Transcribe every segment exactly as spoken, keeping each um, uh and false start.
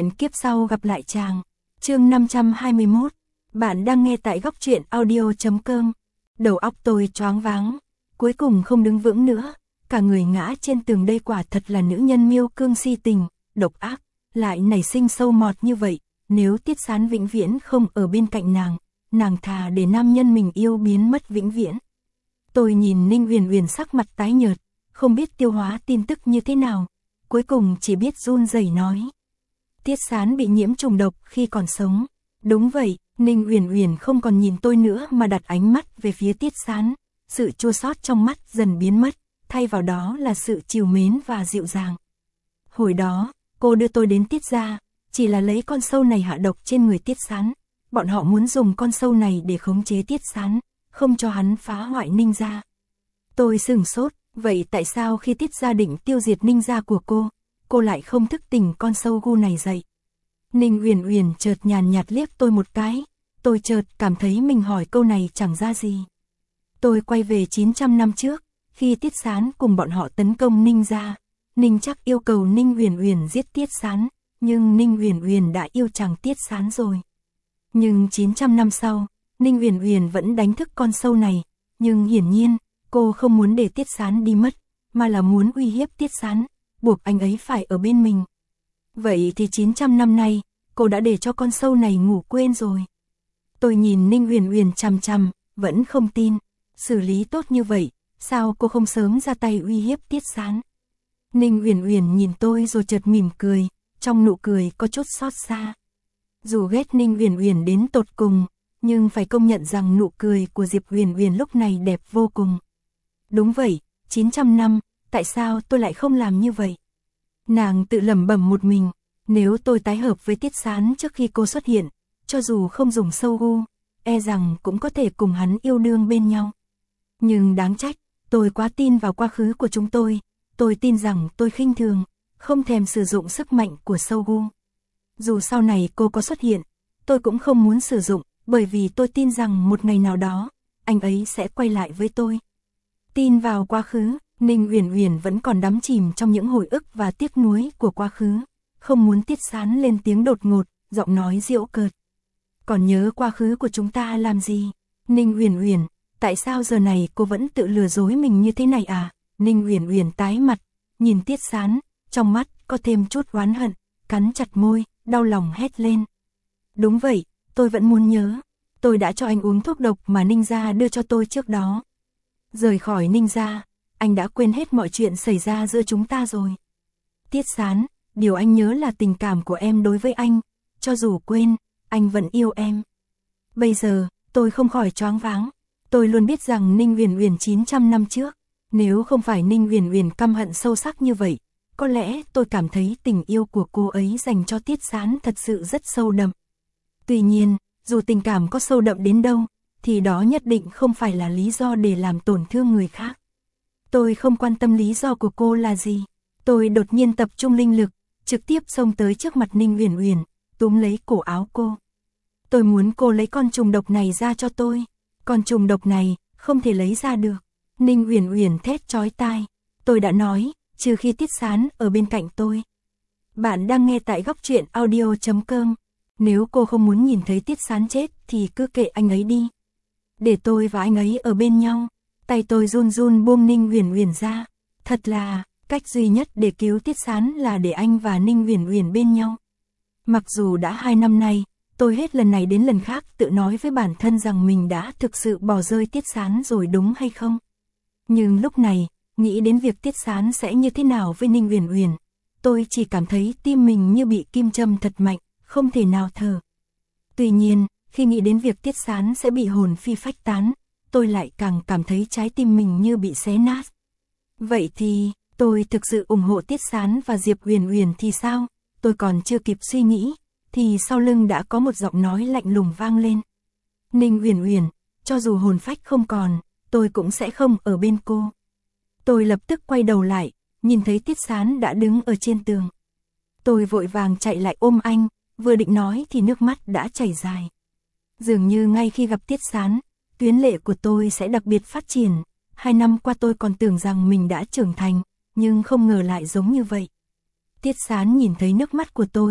Hẹn kiếp sau gặp lại chàng. Chương năm trăm hai mươi mốt. Bạn đang nghe tại góc truyện audio chấm com. Đầu óc tôi choáng váng, cuối cùng không đứng vững nữa, cả người ngã trên tường. Đây quả thật là nữ nhân miêu cương si tình, độc ác, lại nảy sinh sâu mọt như vậy. Nếu Tiết Sán vĩnh viễn không ở bên cạnh nàng, nàng thà để nam nhân mình yêu biến mất vĩnh viễn. Tôi nhìn Ninh Uyển Uyển sắc mặt tái nhợt, không biết tiêu hóa tin tức như thế nào, cuối cùng chỉ biết run rẩy nói: Tiết Sán bị nhiễm trùng độc khi còn sống. Đúng vậy. Ninh Uyển Uyển không còn nhìn tôi nữa mà đặt ánh mắt về phía Tiết Sán, sự chua xót trong mắt dần biến mất, thay vào đó là sự trìu mến và dịu dàng. Hồi đó, cô đưa tôi đến Tiết gia, chỉ là lấy con sâu này hạ độc trên người Tiết Sán. Bọn họ muốn dùng con sâu này để khống chế Tiết Sán, không cho hắn phá hoại Ninh gia. Tôi sửng sốt, vậy tại sao khi Tiết gia định tiêu diệt Ninh gia của cô, cô lại không thức tỉnh con sâu gu này dậy? Ninh Uyển Uyển chợt nhàn nhạt liếc tôi một cái, tôi chợt cảm thấy mình hỏi câu này chẳng ra gì. Tôi quay về chín trăm năm trước, khi Tiết Sán cùng bọn họ tấn công Ninh gia, Ninh Trắc yêu cầu Ninh Uyển Uyển giết Tiết Sán, nhưng Ninh Uyển Uyển đã yêu chàng Tiết Sán rồi. Nhưng chín trăm năm sau, Ninh Uyển Uyển vẫn đánh thức con sâu này, nhưng hiển nhiên, cô không muốn để Tiết Sán đi mất, mà là muốn uy hiếp Tiết Sán, buộc anh ấy phải ở bên mình. Vậy thì chín trăm năm nay, cô đã để cho con sâu này ngủ quên rồi. Tôi nhìn Ninh Uyển Uyển chằm chằm, vẫn không tin. Xử lý tốt như vậy, sao cô không sớm ra tay uy hiếp Tiết Sán? Ninh Uyển Uyển nhìn tôi rồi chợt mỉm cười, trong nụ cười có chút xót xa. Dù ghét Ninh Uyển Uyển đến tột cùng, nhưng phải công nhận rằng nụ cười của Diệp Uyển Uyển lúc này đẹp vô cùng. Đúng vậy, chín trăm năm, tại sao tôi lại không làm như vậy? Nàng tự lẩm bẩm một mình, nếu tôi tái hợp với Tiết Sán trước khi cô xuất hiện, cho dù không dùng sâu gu, e rằng cũng có thể cùng hắn yêu đương bên nhau. Nhưng đáng trách, tôi quá tin vào quá khứ của chúng tôi, tôi tin rằng tôi khinh thường, không thèm sử dụng sức mạnh của sâu gu. Dù sau này cô có xuất hiện, tôi cũng không muốn sử dụng, bởi vì tôi tin rằng một ngày nào đó, anh ấy sẽ quay lại với tôi. Tin vào quá khứ, Ninh Uyển Uyển vẫn còn đắm chìm trong những hồi ức và tiếc nuối của quá khứ, không muốn Tiết Sán lên tiếng đột ngột, giọng nói giễu cợt. Còn nhớ quá khứ của chúng ta làm gì? Ninh Uyển Uyển, tại sao giờ này cô vẫn tự lừa dối mình như thế này à? Ninh Uyển Uyển tái mặt, nhìn Tiết Sán, trong mắt có thêm chút oán hận, cắn chặt môi, đau lòng hét lên. Đúng vậy, tôi vẫn muốn nhớ. Tôi đã cho anh uống thuốc độc mà Ninh gia đưa cho tôi trước đó. Rời khỏi Ninh gia, anh đã quên hết mọi chuyện xảy ra giữa chúng ta rồi. Tiết Sán, điều anh nhớ là tình cảm của em đối với anh, cho dù quên, anh vẫn yêu em. Bây giờ, tôi không khỏi choáng váng. Tôi luôn biết rằng Ninh Uyển Uyển chín trăm năm trước, nếu không phải Ninh Uyển Uyển căm hận sâu sắc như vậy, có lẽ tôi cảm thấy tình yêu của cô ấy dành cho Tiết Sán thật sự rất sâu đậm. Tuy nhiên, dù tình cảm có sâu đậm đến đâu, thì đó nhất định không phải là lý do để làm tổn thương người khác. Tôi không quan tâm lý do của cô là gì. Tôi đột nhiên tập trung linh lực, trực tiếp xông tới trước mặt Ninh Uyển Uyển, túm lấy cổ áo cô. Tôi muốn cô lấy con trùng độc này ra cho tôi. Con trùng độc này, không thể lấy ra được. Ninh Uyển Uyển thét chói tai. Tôi đã nói, trừ khi Tiết Sán ở bên cạnh tôi. Bạn đang nghe tại góc truyện audio chấm com. Nếu cô không muốn nhìn thấy Tiết Sán chết thì cứ kệ anh ấy đi. Để tôi và anh ấy ở bên nhau. Tay tôi run run buông Ninh Uyển Uyển ra. Thật là, cách duy nhất để cứu Tiết Sán là để anh và Ninh Uyển Uyển bên nhau. Mặc dù đã hai năm nay, tôi hết lần này đến lần khác tự nói với bản thân rằng mình đã thực sự bỏ rơi Tiết Sán rồi đúng hay không. Nhưng lúc này, nghĩ đến việc Tiết Sán sẽ như thế nào với Ninh Uyển Uyển, tôi chỉ cảm thấy tim mình như bị kim châm thật mạnh, không thể nào thở. Tuy nhiên, khi nghĩ đến việc Tiết Sán sẽ bị hồn phi phách tán, tôi lại càng cảm thấy trái tim mình như bị xé nát. Vậy thì, tôi thực sự ủng hộ Tiết Sán và Diệp Uyển Uyển thì sao? Tôi còn chưa kịp suy nghĩ, thì sau lưng đã có một giọng nói lạnh lùng vang lên. Ninh Uyển Uyển, cho dù hồn phách không còn, tôi cũng sẽ không ở bên cô. Tôi lập tức quay đầu lại, nhìn thấy Tiết Sán đã đứng ở trên tường. Tôi vội vàng chạy lại ôm anh, vừa định nói thì nước mắt đã chảy dài. Dường như ngay khi gặp Tiết Sán, tuyến lệ của tôi sẽ đặc biệt phát triển. Hai năm qua tôi còn tưởng rằng mình đã trưởng thành, nhưng không ngờ lại giống như vậy. Tiết Sán nhìn thấy nước mắt của tôi, khuôn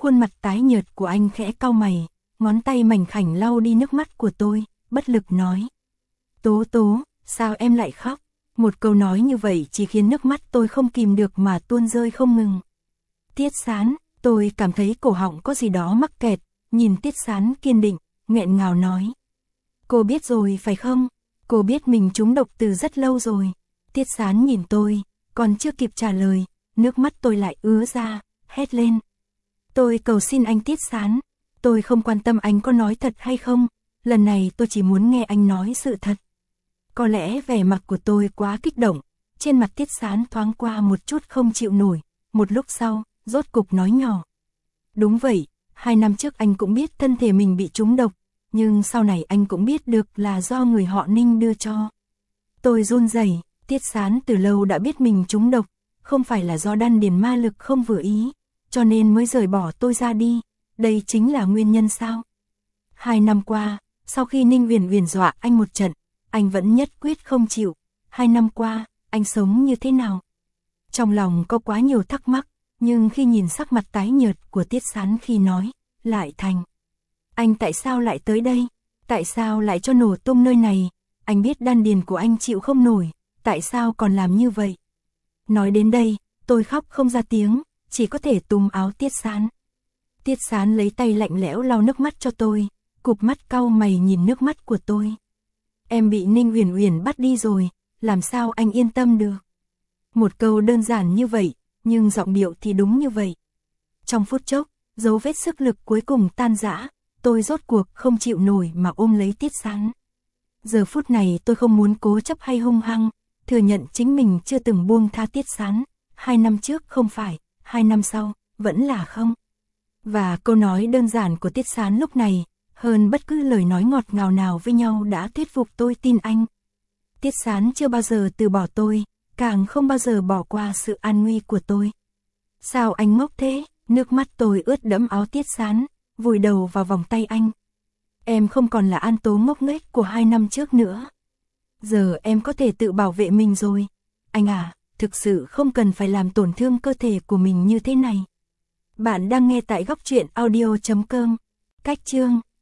Khuôn mặt tái nhợt của anh khẽ cau mày, ngón tay mảnh khảnh lau đi nước mắt của tôi, bất lực nói. Tố Tố, sao em lại khóc? Một câu nói như vậy chỉ khiến nước mắt tôi không kìm được mà tuôn rơi không ngừng. Tiết Sán, tôi cảm thấy cổ họng có gì đó mắc kẹt, nhìn Tiết Sán kiên định, nghẹn ngào nói. Cô biết rồi phải không? Cô biết mình trúng độc từ rất lâu rồi. Tiết Sán nhìn tôi, còn chưa kịp trả lời, nước mắt tôi lại ứa ra, hét lên. Tôi cầu xin anh Tiết Sán, tôi không quan tâm anh có nói thật hay không, lần này tôi chỉ muốn nghe anh nói sự thật. Có lẽ vẻ mặt của tôi quá kích động, trên mặt Tiết Sán thoáng qua một chút không chịu nổi, một lúc sau, rốt cục nói nhỏ. Đúng vậy, hai năm trước anh cũng biết thân thể mình bị trúng độc, nhưng sau này anh cũng biết được là do người họ Ninh đưa cho. Tôi run rẩy, Tiết Sán từ lâu đã biết mình trúng độc, không phải là do đan điền ma lực không vừa ý, cho nên mới rời bỏ tôi ra đi, đây chính là nguyên nhân sao? Hai năm qua, sau khi Ninh Huyền Huyền dọa anh một trận, anh vẫn nhất quyết không chịu. Hai năm qua, anh sống như thế nào? Trong lòng có quá nhiều thắc mắc, nhưng khi nhìn sắc mặt tái nhợt của Tiết Sán khi nói, lại thành. Anh tại sao lại tới đây? Tại sao lại cho nổ tung nơi này? Anh biết đan điền của anh chịu không nổi, tại sao còn làm như vậy? Nói đến đây, tôi khóc không ra tiếng, chỉ có thể túm áo Tiết Sán. Tiết Sán lấy tay lạnh lẽo lau nước mắt cho tôi, cụp mắt cau mày nhìn nước mắt của tôi. Em bị Ninh Huyền Huyền bắt đi rồi, làm sao anh yên tâm được? Một câu đơn giản như vậy, nhưng giọng điệu thì đúng như vậy. Trong phút chốc, dấu vết sức lực cuối cùng tan rã, tôi rốt cuộc không chịu nổi mà ôm lấy Tiết Sán. Giờ phút này tôi không muốn cố chấp hay hung hăng, thừa nhận chính mình chưa từng buông tha Tiết Sán. Hai năm trước không phải, hai năm sau, vẫn là không. Và câu nói đơn giản của Tiết Sán lúc này, hơn bất cứ lời nói ngọt ngào nào với nhau đã thuyết phục tôi tin anh. Tiết Sán chưa bao giờ từ bỏ tôi, càng không bao giờ bỏ qua sự an nguy của tôi. Sao anh ngốc thế? Nước mắt tôi ướt đẫm áo Tiết Sán, vùi đầu vào vòng tay anh. Em không còn là An Tố ngốc nghếch của hai năm trước nữa. Giờ em có thể tự bảo vệ mình rồi. Anh à, thực sự không cần phải làm tổn thương cơ thể của mình như thế này. Bạn đang nghe tại góc truyện audio chấm com. Cách chương